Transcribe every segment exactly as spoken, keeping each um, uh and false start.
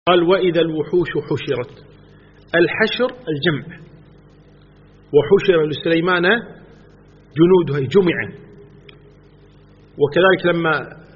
قال وإذا الوحوش حشرت. الحشر الجمع، وحشر لسليمان جنوده جمع. وكذلك لما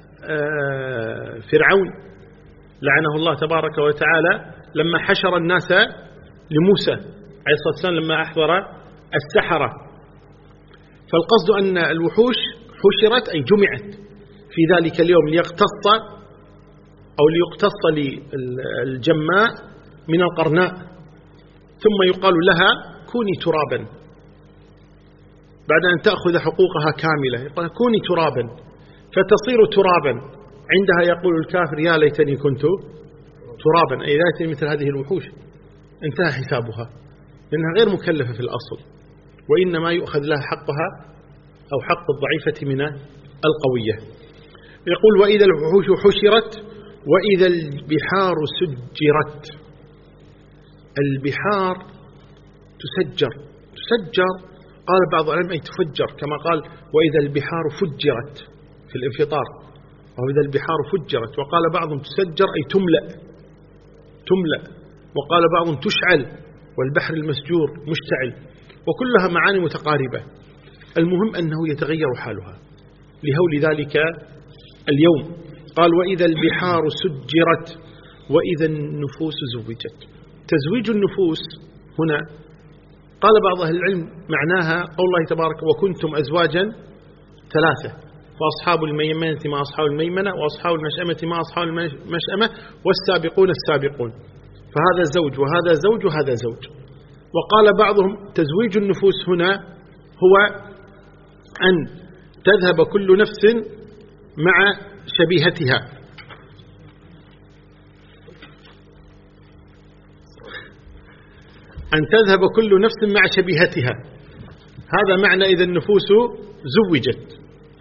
فرعون لعنه الله تبارك وتعالى لما حشر الناس لموسى عليه الصلاة والسلام لما أحضر السحرة، فالقصد أن الوحوش حشرت أي جمعت في ذلك اليوم ليقتص أو ليقتص للجماء من القرناء، ثم يقال لها كوني ترابا بعد أن تأخذ حقوقها كاملة، يقول كوني ترابا فتصير ترابا. عندها يقول الكافر يا ليتني كنت ترابا، أي ليتني مثل هذه الوحوش. انتهى حسابها لأنها غير مكلفة في الأصل، وإنما يؤخذ لها حقها أو حق الضعيفة من القوية. يقول وإذا الوحوش حشرت وإذا البحار سجرت. البحار تسجر تسجر قال بعض العلماء أي تفجر، كما قال وإذا البحار فجرت في الانفطار، وإذا البحار فجرت. وقال بعضهم تسجر أي تملأ تملأ، وقال بعضهم تشعل، والبحر المسجور مشتعل، وكلها معاني متقاربة. المهم أنه يتغير حالها لهول ذلك اليوم. قال وإذا البحار سجرت وإذا النفوس زوجت. تزويج النفوس هنا قال بعض أهل العلم معناها قول الله تبارك وكنتم أزواجا ثلاثة، فأصحاب الميمنة ما أصحاب الميمنة، وأصحاب المشأمة ما أصحاب المشأمة، والسابقون السابقون. فهذا زوج وهذا زوج وهذا زوج. وقال بعضهم تزويج النفوس هنا هو أن تذهب كل نفس مع شبيهتها، أن تذهب كل نفس مع شبيهتها. هذا معنى إذا النفوس زوجت.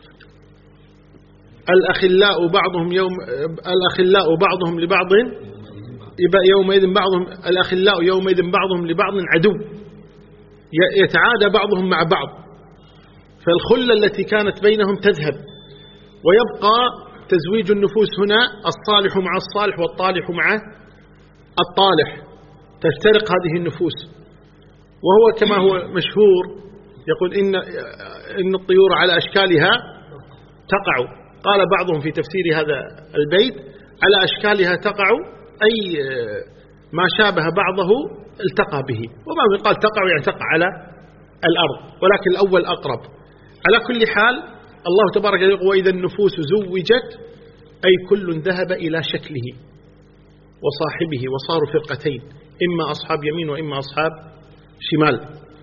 الأخلاء بعضهم يوم الأخلاء بعضهم لبعض يومئذ بعضهم الأخلاء يومئذ بعضهم لبعض عدو، يتعادى بعضهم مع بعض. فالخلة التي كانت بينهم تذهب، ويبقى تزويج النفوس هنا الصالح مع الصالح والطالح مع الطالح، تفترق هذه النفوس. وهو كما هو مشهور يقول إن إن الطيور على أشكالها تقع. قال بعضهم في تفسير هذا البيت على أشكالها تقع أي ما شابه بعضه التقى به، وبعضهم قال تقع يعني تقع على الأرض، ولكن الأول أقرب. على كل حال الله تبارك يقول وإذا النفوس زوجت أي كل ذهب إلى شكله وصاحبه وصاروا فرقتين، إما أصحاب يمين وإما أصحاب شمال.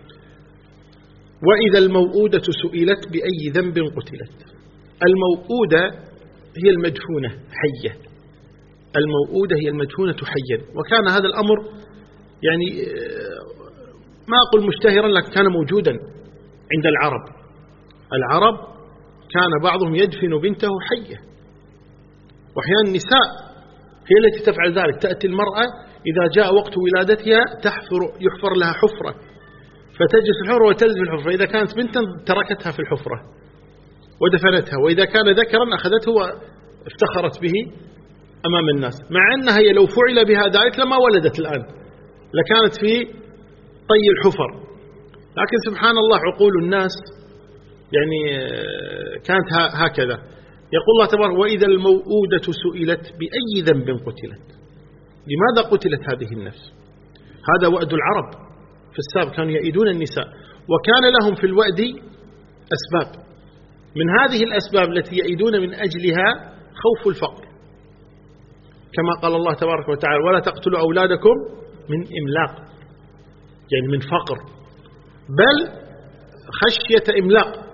وإذا الموءودة سئلت بأي ذنب قتلت. الموءودة هي المدفونة حية، الموءودة هي المدفونة حيا. وكان هذا الأمر يعني ما أقول مشتهرا لكن كان موجودا عند العرب. العرب كان بعضهم يدفن بنته حية، وأحيانا النساء هي التي تفعل ذلك. تأتي المرأة إذا جاء وقت ولادتها تحفر يحفر لها حفرة، فتجلس في الحفرة وتلد في الحفرة. إذا كانت بنتا تركتها في الحفرة ودفنتها، وإذا كان ذكرا أخذته وافتخرت به أمام الناس، مع أنها هي لو فعل بها ذلك لما ولدت الآن، لكانت في طي الحفر. لكن سبحان الله عقول الناس يعني كانت هكذا. يقول الله تبارك وإذا الموءودة سئلت بأي ذنب قتلت. لماذا قتلت هذه النفس؟ هذا وأد العرب في السابق، كانوا يئدون النساء، وكان لهم في الوأد أسباب. من هذه الأسباب التي يئدون من أجلها خوف الفقر، كما قال الله تبارك وتعالى ولا تقتلوا أولادكم من إملاق، يعني من فقر، بل خشية إملاق،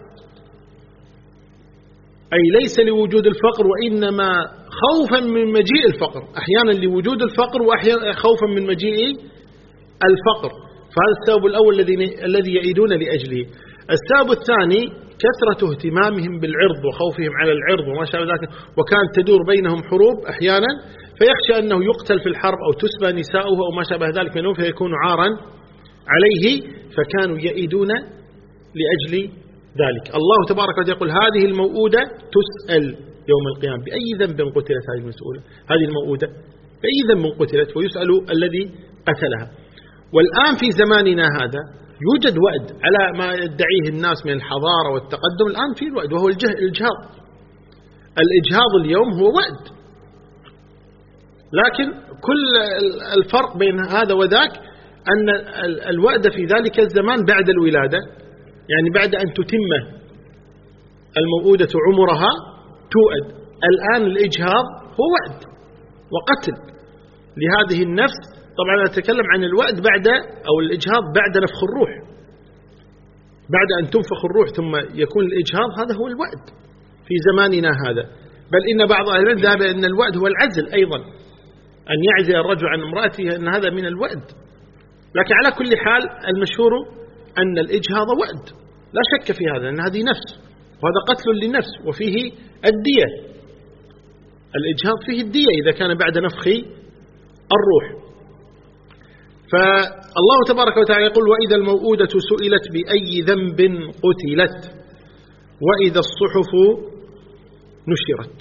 أي ليس لوجود الفقر وإنما خوفا من مجيء الفقر. أحيانا لوجود الفقر وأحيانا خوفا من مجيء الفقر. فهذا السبب الأول الذي الذي يعيدون لأجله. السبب الثاني كثرة اهتمامهم بالعرض وخوفهم على العرض وما شابه ذلك، وكانت تدور بينهم حروب أحيانا، فيخشى أنه يقتل في الحرب أو تسبى نساؤه أو ما شابه ذلك منه فيكون عارا عليه، فكانوا يئدون لأجل ذلك. الله تبارك وتعالى يقول هذه الموءودة تسأل يوم القيامة بأي ذنب قتلت هذه المسؤولة هذه الموءودة. بأي ذنب قتلت، ويسأل الذي قتلها. والآن في زماننا هذا يوجد وعد على ما يدعيه الناس من الحضارة والتقدم. الآن في الوعد وهو الإجهاض. الإجهاض اليوم هو وعد، لكن كل الفرق بين هذا وذاك أن الوعد في ذلك الزمان بعد الولادة، يعني بعد أن تتم الموؤودة عمرها توأد. الآن الإجهاض هو وعد وقتل لهذه النفس. طبعا أنا أتكلم عن الوعد بعد أو الإجهاض بعد نفخ الروح، بعد أن تنفخ الروح ثم يكون الإجهاض، هذا هو الوعد في زماننا هذا. بل إن بعض أهل العلم ذهب أن الوعد هو العزل أيضا، أن يعزل الرجل عن امرأته، أن هذا من الوعد. لكن على كل حال المشهور أن الإجهاض وعد لا شك في هذا، أن هذه نفس وهذا قتل للنفس وفيه الدية. الإجهاض فيه الدية إذا كان بعد نفخ الروح. فالله تبارك وتعالى يقول: وإذا الموؤودة سئلت بأي ذنب قتلت وإذا الصحف نشرت.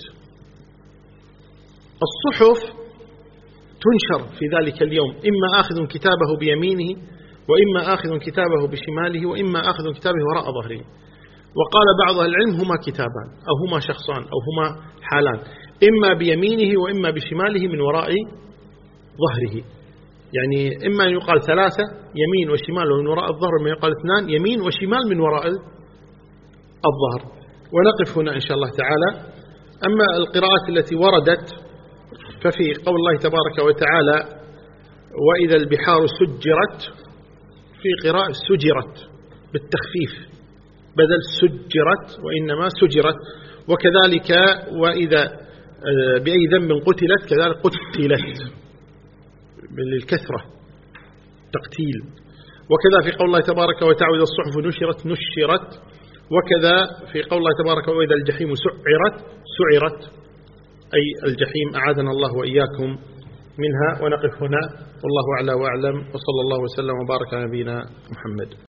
الصحف تنشر في ذلك اليوم، إما آخذ كتابه بيمينه وإما آخذ كتابه بشماله وإما آخذ كتابه وراء ظهره. وقال بعض العلم هما كتابان أو هما شخصان أو هما حالان، إما بيمينه وإما بشماله من وراء ظهره. يعني إما أن يقال ثلاثة يمين وشمال ومن وراء الظهر، إما يقال اثنان يمين وشمال من وراء الظهر. ونقف هنا إن شاء الله تعالى. أما القراءات التي وردت ففي قول الله تبارك وتعالى: وإذا البحار سجرت، في قراءة سجرت بالتخفيف بدل سجرت وإنما سجرت. وكذلك وإذا بأي ذنب قتلت كذلك قتلت للكثرة تقتيل. وكذا في قول الله تبارك وتعالى: إذا الصحف نشرت نشرت. وكذا في قول الله تبارك وإذا الجحيم سعرت سعرت، أي الجحيم أعاذنا الله وإياكم منها. ونقف هنا والله أعلى وأعلم، وصلى الله وسلم وبارك على نبينا محمد.